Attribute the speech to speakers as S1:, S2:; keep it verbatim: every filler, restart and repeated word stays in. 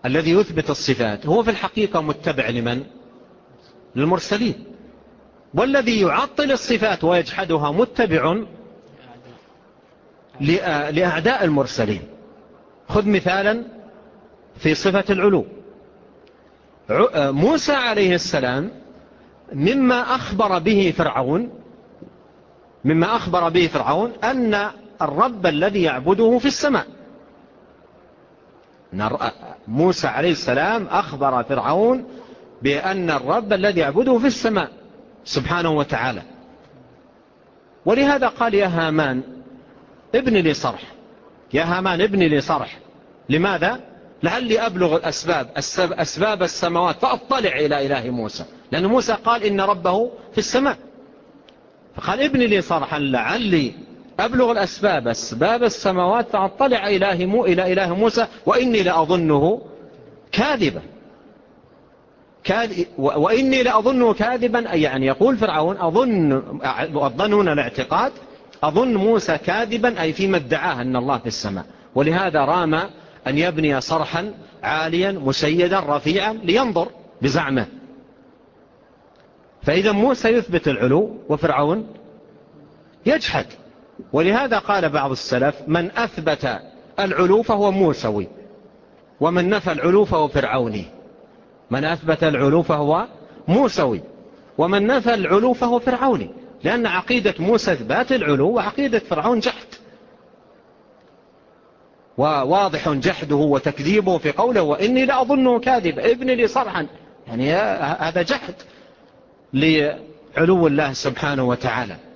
S1: الذي يثبت الصفات هو في الحقيقة متبع لمن؟ للمرسلين. والذي يعطل الصفات ويجحدها متبع لأعداء المرسلين. خذ مثالا في صفة العلو. موسى عليه السلام مما أخبر به فرعون مما أخبر به فرعون أن الرب الذي يعبده في السماء. موسى عليه السلام أخبر فرعون بأن الرب الذي يعبده في السماء سبحانه وتعالى. ولهذا قال يا هامان ابن لي صرح يا هامان ابن لي صرح. لماذا؟ لعلي أبلغ الأسباب أسباب السماوات فأطلع إلى إله موسى، لأن موسى قال إن ربه في السماء، فقال ابن لي صرحا لعلي أبلغ الأسباب أسباب السماوات فأطلع إلى إله موسى وإني لأظنه كاذبا. وإني لأظنه كاذبا، يعني يقول فرعون أظن الظنون الاعتقاد أظن موسى كاذبا، أي فيما ادعاه أن الله في السماء. ولهذا رام أن يبني صرحا عاليا مسيدا رفيعا لينظر بزعمه. فإذا موسى يثبت العلو وفرعون يجحد. ولهذا قال بعض السلف من أثبت العلو فهو موسوي، ومن نفى العلو فهو فرعوني. من أثبت العلو فهو موسوي، ومن نفى العلو فهو فرعوني، لأن عقيدة موسى إثبات العلو وعقيدة فرعون جحد. وواضح جحده وتكذيبه في قوله وإني لأظنه كاذب ابن لي صرحا، يعني هذا جحد لعلو الله سبحانه وتعالى.